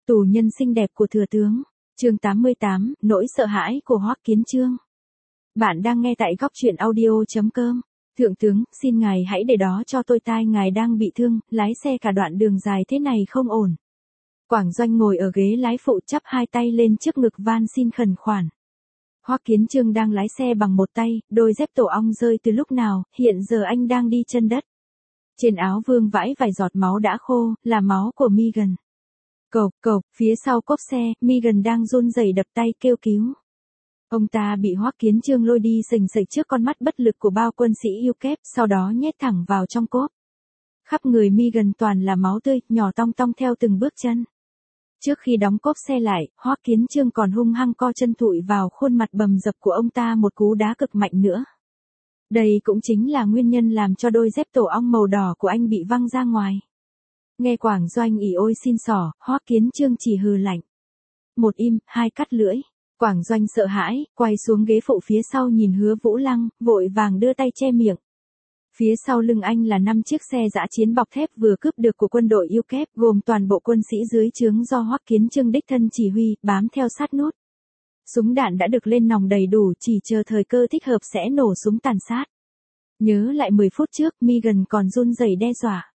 Tù nhân xinh đẹp của thừa tướng. Chương 88, nỗi sợ hãi của Hoắc Kiến Chương. Bạn đang nghe tại góc truyện audio.com. Thượng tướng, xin ngài hãy để đó cho tôi, tai ngài đang bị thương, lái xe cả đoạn đường dài thế này không ổn. Quảng Doanh ngồi ở ghế lái phụ chắp hai tay lên trước ngực van xin khẩn khoản. Hoắc Kiến Chương đang lái xe bằng một tay, đôi dép tổ ong rơi từ lúc nào, hiện giờ anh đang đi chân đất. Trên áo vương vãi vài giọt máu đã khô, là máu của Megan. Cộc, phía sau cốp xe, Megan đang run rẩy đập tay kêu cứu. Ông ta bị Hoắc Kiến Chương lôi đi sình sịch trước con mắt bất lực của bao quân sĩ yêu kép, sau đó nhét thẳng vào trong cốp. Khắp người Megan toàn là máu tươi, nhỏ tong tong theo từng bước chân. Trước khi đóng cốp xe lại, Hoắc Kiến Chương còn hung hăng co chân thụi vào khuôn mặt bầm dập của ông ta một cú đá cực mạnh nữa. Đây cũng chính là nguyên nhân làm cho đôi dép tổ ong màu đỏ của anh bị văng ra ngoài. Nghe Quảng Doanh ỉ ôi xin xỏ, Hoắc Kiến Chương chỉ hừ lạnh. Một im, hai cắt lưỡi. Quảng Doanh sợ hãi, quay xuống ghế phụ phía sau nhìn Hứa Vũ Lăng, vội vàng đưa tay che miệng. Phía sau lưng anh là 5 chiếc xe dã chiến bọc thép vừa cướp được của quân đội yêu kép, gồm toàn bộ quân sĩ dưới trướng do Hoắc Kiến Chương đích thân chỉ huy, bám theo sát nút. Súng đạn đã được lên nòng đầy đủ, chỉ chờ thời cơ thích hợp sẽ nổ súng tàn sát. Nhớ lại 10 phút trước, Megan còn run rẩy đe dọa.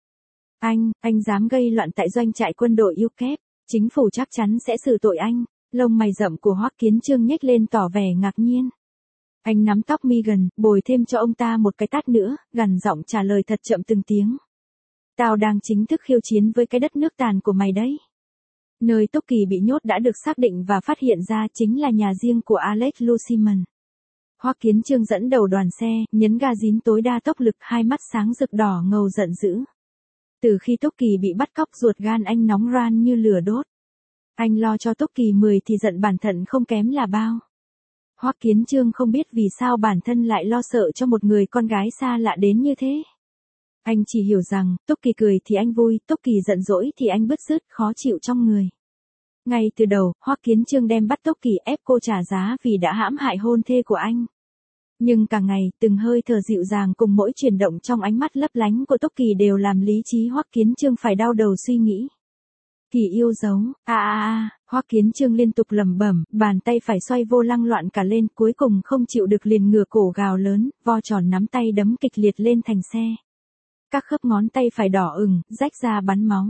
Anh dám gây loạn tại doanh trại quân đội yêu kép, chính phủ chắc chắn sẽ xử tội anh. Lông mày rậm của Hoắc Kiến Chương nhếch lên tỏ vẻ ngạc nhiên. Anh nắm tóc Megan, bồi thêm cho ông ta một cái tát nữa, gằn giọng trả lời thật chậm từng tiếng. Tao đang chính thức khiêu chiến với cái đất nước tàn của mày đấy. Nơi Tốc Kỳ bị nhốt đã được xác định và phát hiện ra chính là nhà riêng của Alex Luciman. Hoắc Kiến Chương dẫn đầu đoàn xe, nhấn ga dín tối đa tốc lực, hai mắt sáng rực đỏ ngầu giận dữ. Từ khi Tốc Kỳ bị bắt cóc, ruột gan anh nóng ran như lửa đốt. Anh lo cho Tốc Kỳ 10 thì giận bản thân không kém là bao. Hoắc Kiến Chương không biết vì sao bản thân lại lo sợ cho một người con gái xa lạ đến như thế. Anh chỉ hiểu rằng, Tốc Kỳ cười thì anh vui, Tốc Kỳ giận dỗi thì anh bứt rứt, khó chịu trong người. Ngay từ đầu, Hoắc Kiến Chương đem bắt Tốc Kỳ, ép cô trả giá vì đã hãm hại hôn thê của anh. Nhưng càng ngày, từng hơi thở dịu dàng cùng mỗi chuyển động trong ánh mắt lấp lánh của Tốc Kỳ đều làm lý trí Hoắc Kiến Chương phải đau đầu suy nghĩ. Kỳ yêu dấu, Hoắc Kiến Chương liên tục lẩm bẩm, bàn tay phải xoay vô lăng loạn cả lên, cuối cùng không chịu được liền ngửa cổ gào lớn, vo tròn nắm tay đấm kịch liệt lên thành xe. Các khớp ngón tay phải đỏ ửng, rách ra bắn máu.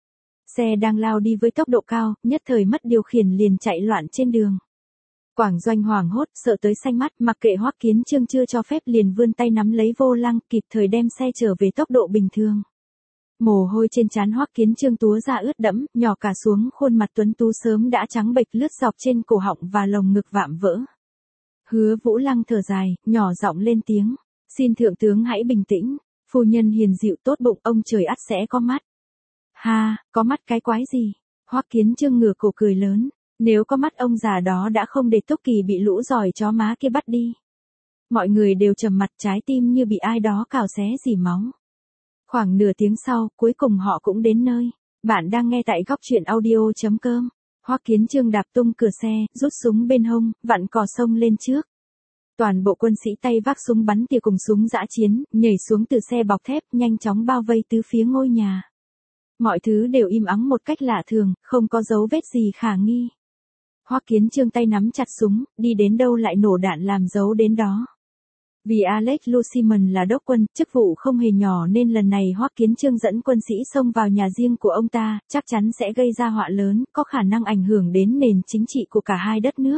Xe đang lao đi với tốc độ cao, nhất thời mất điều khiển liền chạy loạn trên đường. Quảng Doanh hoảng hốt, sợ tới xanh mắt, mặc kệ Hoắc Kiến Chương chưa cho phép liền vươn tay nắm lấy vô lăng, kịp thời đem xe trở về tốc độ bình thường. Mồ hôi trên trán Hoắc Kiến Chương túa ra ướt đẫm, nhỏ cả xuống khuôn mặt tuấn tú sớm đã trắng bệch lướt dọc trên cổ họng và lồng ngực vạm vỡ. Hứa Vũ Lăng thở dài, nhỏ giọng lên tiếng, xin thượng tướng hãy bình tĩnh, phu nhân hiền dịu tốt bụng, ông trời ắt sẽ có mắt. Ha, có mắt cái quái gì? Hoắc Kiến Chương ngửa cổ cười lớn, nếu có mắt ông già đó đã không để Tốc Kỳ bị lũ giỏi chó má kia bắt đi. Mọi người đều trầm mặt, trái tim như bị ai đó cào xé rỉ máu. Khoảng nửa tiếng sau, cuối cùng họ cũng đến nơi. Bạn đang nghe tại góc truyện audio.com. Hoắc Kiến Chương đạp tung cửa xe, rút súng bên hông, vặn cò sông lên trước. Toàn bộ quân sĩ tay vác súng bắn tỉa cùng súng dã chiến, nhảy xuống từ xe bọc thép, nhanh chóng bao vây tứ phía ngôi nhà. Mọi thứ đều im ắng một cách lạ thường, không có dấu vết gì khả nghi. Hoắc Kiến Chương tay nắm chặt súng, đi đến đâu lại nổ đạn làm dấu đến đó. Vì Alex Luciman là đốc quân, chức vụ không hề nhỏ nên lần này Hoắc Kiến Chương dẫn quân sĩ xông vào nhà riêng của ông ta, chắc chắn sẽ gây ra họa lớn, có khả năng ảnh hưởng đến nền chính trị của cả hai đất nước.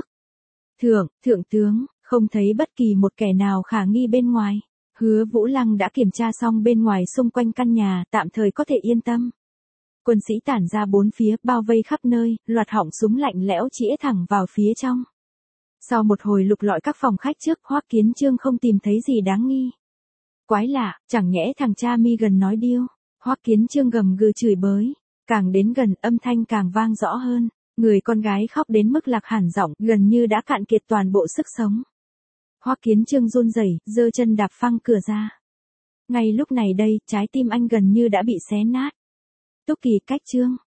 Thượng tướng, không thấy bất kỳ một kẻ nào khả nghi bên ngoài. Hứa Vũ Lăng đã kiểm tra xong bên ngoài xung quanh căn nhà, tạm thời có thể yên tâm. Quân sĩ tản ra bốn phía, bao vây khắp nơi, loạt họng súng lạnh lẽo chĩa thẳng vào phía trong. Sau một hồi lục lọi các phòng khách trước, Hoắc Kiến Chương không tìm thấy gì đáng nghi. Quái lạ, chẳng nhẽ thằng cha Megan nói điêu. Hoắc Kiến Chương gầm gừ chửi bới. Càng đến gần, âm thanh càng vang rõ hơn. Người con gái khóc đến mức lạc hẳn giọng, gần như đã cạn kiệt toàn bộ sức sống. Hoắc Kiến Chương run rẩy, giơ chân đạp phăng cửa ra. Ngay lúc này đây, trái tim anh gần như đã bị xé nát. Tốc Kỳ cách Chương.